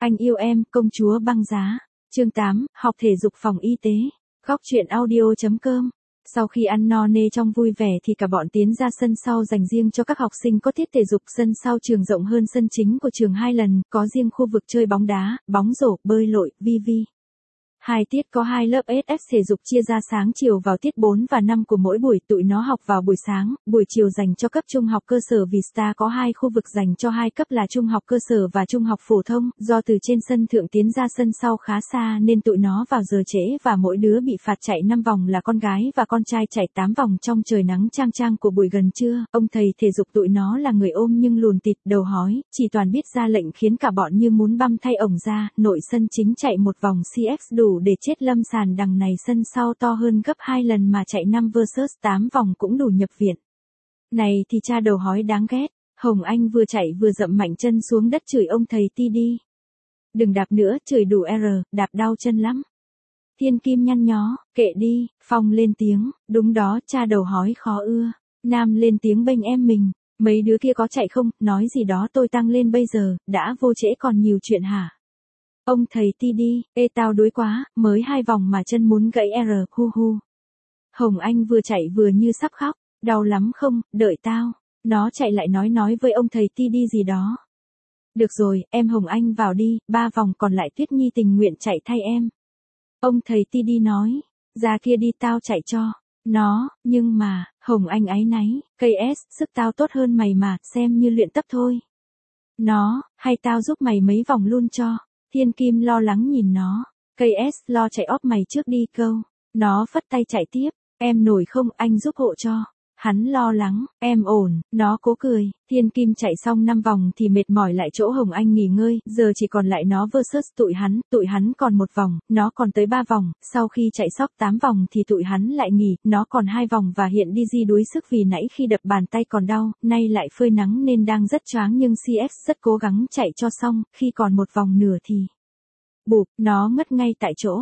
Anh yêu em, công chúa băng giá. Chương 8, học thể dục phòng y tế. Góc truyện audio.com. Sau khi ăn no nê trong vui vẻ thì cả bọn tiến ra sân sau dành riêng cho các học sinh có tiết thể dục. Sân sau trường rộng hơn sân chính của trường 2 lần, có riêng khu vực chơi bóng đá, bóng rổ, bơi lội, vi. 2 tiết có 2 lớp SF thể dục chia ra sáng chiều vào tiết 4 và 5 của mỗi buổi. Tụi nó học vào buổi sáng, buổi chiều dành cho cấp trung học cơ sở. Vista có 2 khu vực dành cho 2 cấp là trung học cơ sở và trung học phổ thông. Do từ trên sân thượng tiến ra sân sau khá xa nên tụi nó vào giờ trễ và mỗi đứa bị phạt chạy 5 vòng là con gái và con trai chạy 8 vòng trong trời nắng chang chang của buổi gần trưa. Ông thầy thể dục tụi nó là người ôm nhưng lùn tịt, đầu hói, chỉ toàn biết ra lệnh khiến cả bọn như muốn băm thay ổng ra. Nội sân chính chạy một vòng CX đủ để chết lâm sàn, đằng này sân sau to hơn gấp 2 lần mà chạy 5 vs 8 vòng cũng đủ nhập viện. Này thì cha đầu hói đáng ghét. Hồng Anh vừa chạy vừa dậm mạnh chân xuống đất chửi ông thầy ti đi. Đừng đạp nữa, chửi đủ đạp đau chân lắm. Thiên Kim nhăn nhó, kệ đi. Phong lên tiếng, đúng đó, cha đầu hói khó ưa. Nam lên tiếng bênh em mình, mấy đứa kia có chạy không, nói gì đó tôi tăng lên bây giờ, đã vô trễ còn nhiều chuyện hả? Ông thầy ti đi, tao đuối quá, mới 2 vòng mà chân muốn gãy hu hu. Hồng Anh vừa chạy vừa như sắp khóc, đau lắm không, đợi tao. Nó chạy lại nói với ông thầy ti đi gì đó. Được rồi, em Hồng Anh vào đi, 3 vòng còn lại Tuyết Nhi tình nguyện chạy thay em. Ông thầy ti đi nói, ra kia đi tao chạy cho. Nó, nhưng mà, Hồng Anh áy náy, cây S, sức tao tốt hơn mày mà, xem như luyện tập thôi. Nó, hay tao giúp mày mấy vòng luôn cho. Thiên Kim lo lắng nhìn nó, cây S lo chạy óp mày trước đi câu. Nó phất tay chạy tiếp, em nổi không anh giúp hộ cho. Hắn lo lắng, em ổn, nó cố cười. Thiên Kim chạy xong 5 vòng thì mệt mỏi lại chỗ Hồng Anh nghỉ ngơi, giờ chỉ còn lại nó versus tụi hắn còn 1 vòng, nó còn tới 3 vòng, sau khi chạy sóc 8 vòng thì tụi hắn lại nghỉ, nó còn 2 vòng và hiện Dizzy đuối sức vì nãy khi đập bàn tay còn đau, nay lại phơi nắng nên đang rất choáng nhưng CF rất cố gắng chạy cho xong, khi còn 1 vòng nửa thì bụp, nó ngất ngay tại chỗ.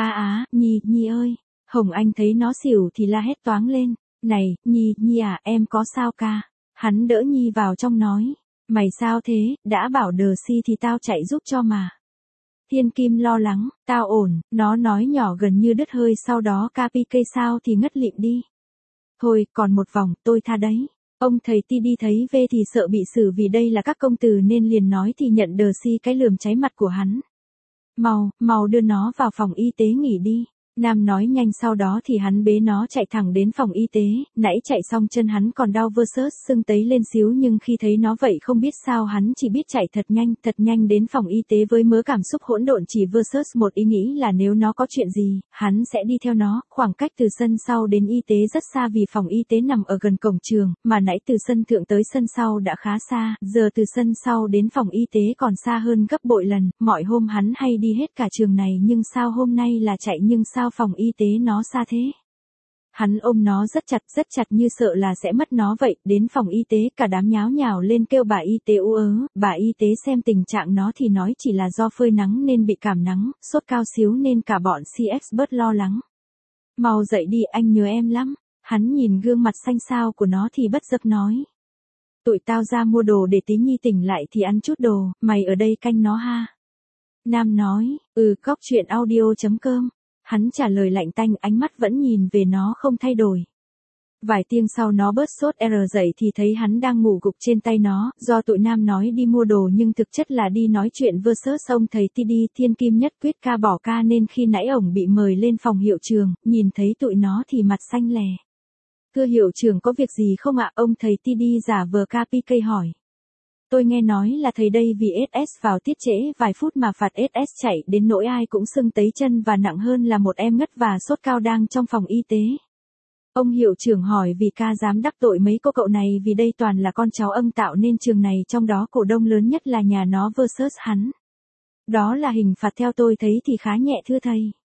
Nhi ơi. Hồng Anh thấy nó xỉu thì la hét toáng lên. Này, Nhi à, em có sao ca? Hắn đỡ Nhi vào trong nói. Mày sao thế, đã bảo đờ si thì tao chạy giúp cho mà. Thiên Kim lo lắng, tao ổn, nó nói nhỏ gần như đứt hơi sau đó KPK sao thì ngất lịm đi. Thôi, còn 1 vòng, tôi tha đấy. Ông thầy ti đi thấy về thì sợ bị xử vì đây là các công từ nên liền nói thì nhận đờ si cái lườm cháy mặt của hắn. Mau đưa nó vào phòng y tế nghỉ đi. Nam nói nhanh sau đó thì hắn bế nó chạy thẳng đến phòng y tế, nãy chạy xong chân hắn còn đau versus sưng tấy lên xíu nhưng khi thấy nó vậy không biết sao hắn chỉ biết chạy thật nhanh đến phòng y tế với mớ cảm xúc hỗn độn chỉ versus một ý nghĩ là nếu nó có chuyện gì, hắn sẽ đi theo nó, khoảng cách từ sân sau đến y tế rất xa vì phòng y tế nằm ở gần cổng trường, mà nãy từ sân thượng tới sân sau đã khá xa, giờ từ sân sau đến phòng y tế còn xa hơn gấp bội lần, mọi hôm hắn hay đi hết cả trường này nhưng sao hôm nay là chạy nhưng sao phòng y tế nó xa thế. Hắn ôm nó rất chặt như sợ là sẽ mất nó vậy, đến phòng y tế cả đám nháo nhào lên kêu bà y tế bà y tế xem tình trạng nó thì nói chỉ là do phơi nắng nên bị cảm nắng, sốt cao xíu nên cả bọn CX bớt lo lắng. Mau dậy đi anh nhớ em lắm, hắn nhìn gương mặt xanh xao của nó thì bất dập nói. Tụi tao ra mua đồ để tí Nhi tỉnh lại thì ăn chút đồ, mày ở đây canh nó ha. Nam nói, góc truyện audio.com. Hắn trả lời lạnh tanh, ánh mắt vẫn nhìn về nó không thay đổi. Vài tiếng sau nó bớt sốt dậy thì thấy hắn đang ngủ gục trên tay nó, do tụi Nam nói đi mua đồ nhưng thực chất là đi nói chuyện versus ông thầy ti đi. Thiên Kim nhất quyết ca bỏ ca nên khi nãy ổng bị mời lên phòng hiệu trường, nhìn thấy tụi nó thì mặt xanh lè. Thưa hiệu trưởng có việc gì không ạ? Ông thầy ti đi giả vờ KPK hỏi. Tôi nghe nói là thầy đây vì SS vào tiết trễ vài phút mà phạt SS chạy đến nỗi ai cũng sưng tấy chân và nặng hơn là một em ngất và sốt cao đang trong phòng y tế. Ông hiệu trưởng hỏi vì ca dám đắc tội mấy cô cậu này vì đây toàn là con cháu ân tạo nên trường này trong đó cổ đông lớn nhất là nhà nó versus hắn. Đó là hình phạt theo tôi thấy thì khá nhẹ thưa thầy.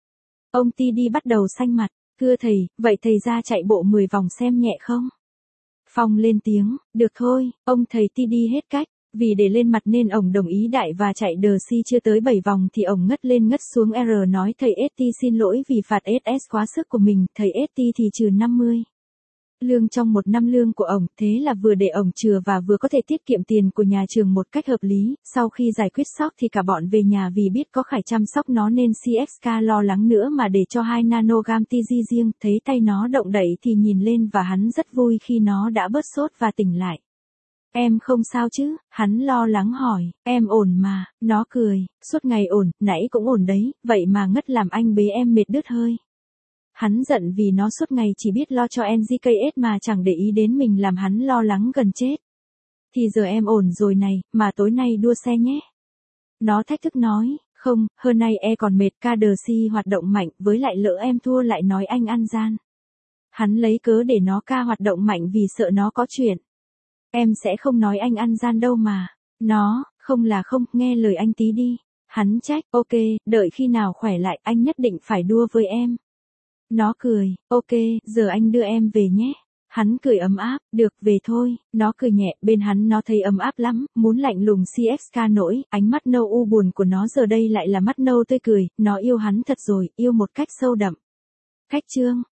Ông ti đi bắt đầu xanh mặt, thưa thầy, vậy thầy ra chạy bộ 10 vòng xem nhẹ không? Phong lên tiếng, được thôi, ông thầy ti đi hết cách, vì để lên mặt nên ổng đồng ý đại và chạy đờ si chưa tới 7 vòng thì ổng ngất lên ngất xuống nói thầy ST xin lỗi vì phạt SS quá sức của mình, thầy ST thì trừ 50. Lương trong một năm lương của ổng, thế là vừa để ổng chừa và vừa có thể tiết kiệm tiền của nhà trường một cách hợp lý. Sau khi giải quyết sóc thì cả bọn về nhà vì biết có Khải chăm sóc nó nên CSK lo lắng nữa mà để cho 2 nanogam TG riêng. Thấy tay nó động đậy thì nhìn lên và hắn rất vui khi nó đã bớt sốt và tỉnh lại. Em không sao chứ? Hắn lo lắng hỏi. Em ổn mà, nó cười, suốt ngày ổn, nãy cũng ổn đấy, vậy mà ngất làm anh bế em mệt đứt hơi. Hắn giận vì nó suốt ngày chỉ biết lo cho NGKS mà chẳng để ý đến mình làm hắn lo lắng gần chết. Thì giờ em ổn rồi này, mà tối nay đua xe nhé. Nó thách thức nói, không, hơn nay còn mệt ca đờ si hoạt động mạnh, với lại lỡ em thua lại nói anh ăn gian. Hắn lấy cớ để nó ca hoạt động mạnh vì sợ nó có chuyện. Em sẽ không nói anh ăn gian đâu mà. Nó, không là không, nghe lời anh tí đi. Hắn trách, ok, đợi khi nào khỏe lại anh nhất định phải đua với em. Nó cười, ok, giờ anh đưa em về nhé. Hắn cười ấm áp, được về thôi. Nó cười nhẹ, bên hắn nó thấy ấm áp lắm, muốn lạnh lùng CSK nỗi, ánh mắt nâu u buồn của nó giờ đây lại là mắt nâu tươi cười, nó yêu hắn thật rồi, yêu một cách sâu đậm. Khách chương.